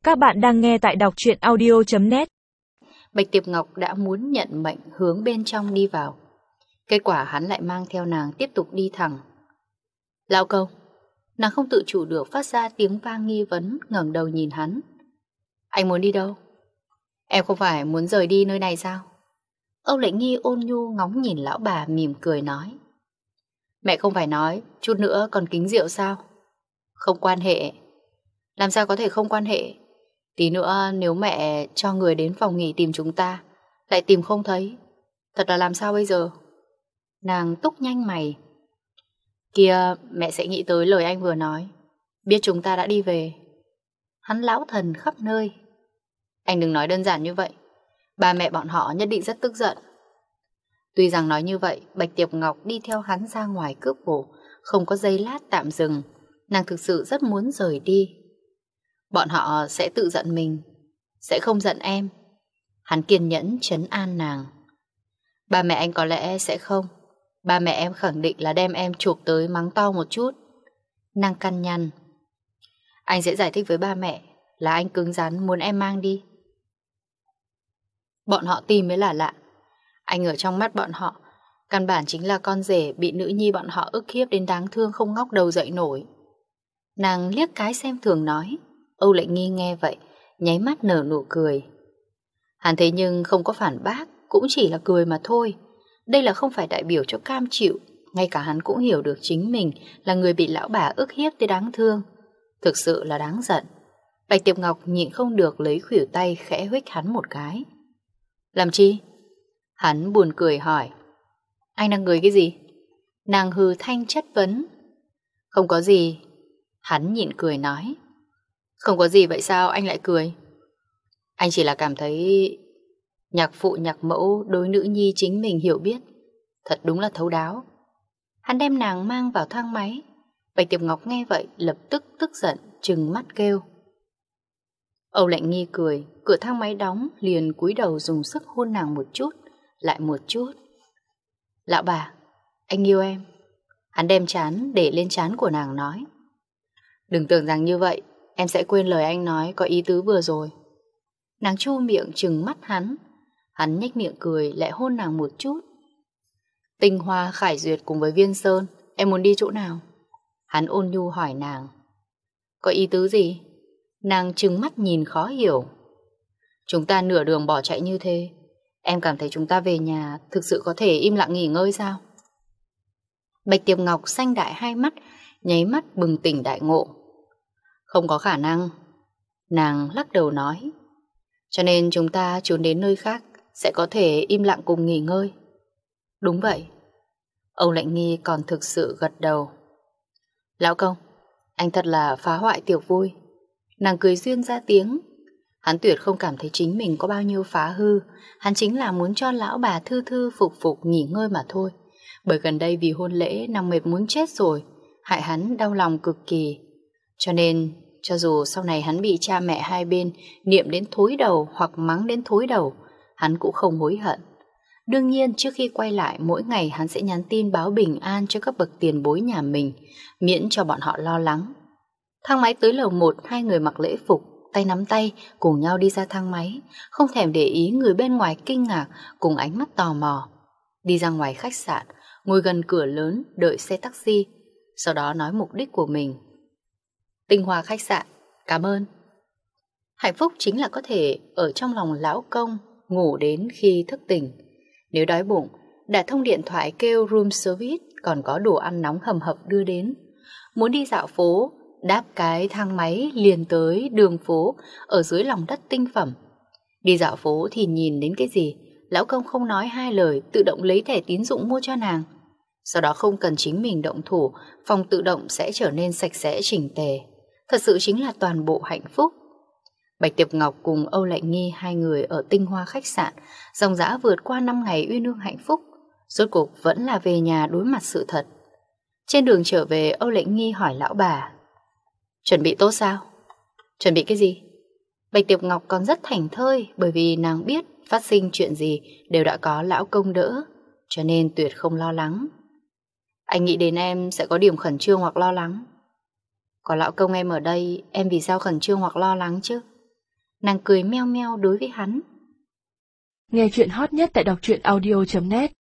Các bạn đang nghe tại đọc truyện audio.net. Bạch Tiệp Ngọc đã muốn nhận mệnh hướng bên trong đi vào. Kết quả hắn lại mang theo nàng tiếp tục đi thẳng. Lão công, nàng không tự chủ được phát ra tiếng vang nghi vấn, ngẩng đầu nhìn hắn. Anh muốn đi đâu? Em không phải muốn rời đi nơi này sao? Âu Lệnh Nghi ôn nhu ngóng nhìn lão bà mỉm cười nói. Mẹ không phải nói chút nữa còn kính rượu sao? Không quan hệ. Làm sao có thể không quan hệ? Tí nữa nếu mẹ cho người đến phòng nghỉ tìm chúng ta, lại tìm không thấy, thật là làm sao bây giờ? Nàng túc nhanh mày. Kìa, mẹ sẽ nghĩ tới lời anh vừa nói, biết chúng ta đã đi về. Hắn lão thần khắp nơi. Anh đừng nói đơn giản như vậy, ba mẹ bọn họ nhất định rất tức giận. Tuy rằng nói như vậy, Bạch Tiệp Ngọc đi theo hắn ra ngoài cướp bộ, không có giây lát tạm dừng. Nàng thực sự rất muốn rời đi. Bọn họ sẽ tự giận mình, sẽ không giận em. Hắn kiên nhẫn trấn an nàng. Ba mẹ anh có lẽ sẽ không. Ba mẹ em khẳng định là đem em chuộc tới mắng to một chút. Nàng căn nhằn. Anh sẽ giải thích với ba mẹ là anh cứng rắn muốn em mang đi. Bọn họ tìm mới là lạ. Anh ở trong mắt bọn họ căn bản chính là con rể bị nữ nhi bọn họ ức hiếp đến đáng thương không ngóc đầu dậy nổi. Nàng liếc cái xem thường nói. Âu Lệnh Nghi nghe vậy, nháy mắt nở nụ cười. Hắn thế nhưng không có phản bác, cũng chỉ là cười mà thôi. Đây là không phải đại biểu cho cam chịu. Ngay cả hắn cũng hiểu được chính mình là người bị lão bà ức hiếp tới đáng thương. Thực sự là đáng giận. Bạch Tiệp Ngọc nhịn không được lấy khuỷu tay khẽ huých hắn một cái. Làm chi? Hắn buồn cười hỏi. Anh đang cười cái gì? Nàng hừ thanh chất vấn. Không có gì. Hắn nhịn cười nói. Không có gì vậy sao anh lại cười? Anh chỉ là cảm thấy nhạc phụ nhạc mẫu đối nữ nhi chính mình hiểu biết, thật đúng là thấu đáo. Hắn đem nàng mang vào thang máy. Bạch Tiệp Ngọc nghe vậy lập tức tức giận, trừng mắt kêu. Âu Lệnh Nghi cười, cửa thang máy đóng, liền cúi đầu dùng sức hôn nàng một chút, lại một chút. Lão bà, anh yêu em. Hắn đem trán để lên trán của nàng nói. Đừng tưởng rằng như vậy em sẽ quên lời anh nói có ý tứ vừa rồi. Nàng chu miệng trừng mắt hắn. Hắn nhếch miệng cười lại hôn nàng một chút. Tinh Hoa, Khải Duyệt cùng với Viên Sơn, em muốn đi chỗ nào? Hắn ôn nhu hỏi nàng. Có ý tứ gì? Nàng trừng mắt nhìn khó hiểu. Chúng ta nửa đường bỏ chạy như thế, em cảm thấy chúng ta về nhà thực sự có thể im lặng nghỉ ngơi sao? Bạch Tiệp Ngọc xanh đại hai mắt, nháy mắt bừng tỉnh đại ngộ. Không có khả năng. Nàng lắc đầu nói. Cho nên chúng ta trốn đến nơi khác sẽ có thể im lặng cùng nghỉ ngơi. Đúng vậy. Âu Lệnh Nghi còn thực sự gật đầu. Lão công, anh thật là phá hoại tiệc vui. Nàng cười duyên ra tiếng. Hắn tuyệt không cảm thấy chính mình có bao nhiêu phá hư. Hắn chính là muốn cho lão bà thư thư phục phục nghỉ ngơi mà thôi. Bởi gần đây vì hôn lễ nàng mệt muốn chết rồi, hại hắn đau lòng cực kỳ. Cho nên cho dù sau này hắn bị cha mẹ hai bên niệm đến thối đầu hoặc mắng đến thối đầu, hắn cũng không hối hận. Đương nhiên trước khi quay lại mỗi ngày hắn sẽ nhắn tin báo bình an cho các bậc tiền bối nhà mình, miễn cho bọn họ lo lắng. Thang máy tới lầu 1, hai người mặc lễ phục, tay nắm tay cùng nhau đi ra thang máy, không thèm để ý người bên ngoài kinh ngạc cùng ánh mắt tò mò. Đi ra ngoài khách sạn, ngồi gần cửa lớn đợi xe taxi, sau đó nói mục đích của mình. Tinh Hoa khách sạn, cảm ơn. Hạnh phúc chính là có thể ở trong lòng lão công, ngủ đến khi thức tỉnh. Nếu đói bụng, đã thông điện thoại kêu room service, còn có đồ ăn nóng hầm hập đưa đến. Muốn đi dạo phố, đáp cái thang máy liền tới đường phố ở dưới lòng đất tinh phẩm. Đi dạo phố thì nhìn đến cái gì, lão công không nói hai lời tự động lấy thẻ tín dụng mua cho nàng. Sau đó không cần chính mình động thủ, phòng tự động sẽ trở nên sạch sẽ chỉnh tề. Thật sự chính là toàn bộ hạnh phúc. Bạch Tiệp Ngọc cùng Âu Lệnh Nghi hai người ở Tinh Hoa khách sạn, dòng dã vượt qua 5 ngày uyên ương hạnh phúc, rốt cuộc vẫn là về nhà đối mặt sự thật. Trên đường trở về, Âu Lệnh Nghi hỏi lão bà. Chuẩn bị tốt sao? Chuẩn bị cái gì? Bạch Tiệp Ngọc còn rất thảnh thơi, bởi vì nàng biết phát sinh chuyện gì đều đã có lão công đỡ, cho nên tuyệt không lo lắng. Anh nghĩ đến em sẽ có điểm khẩn trương hoặc lo lắng. Có lão công em ở đây, em vì sao khẩn trương hoặc lo lắng chứ? Nàng cười meo meo đối với hắn. Nghe chuyện hot nhất tại đọc truyện audio.net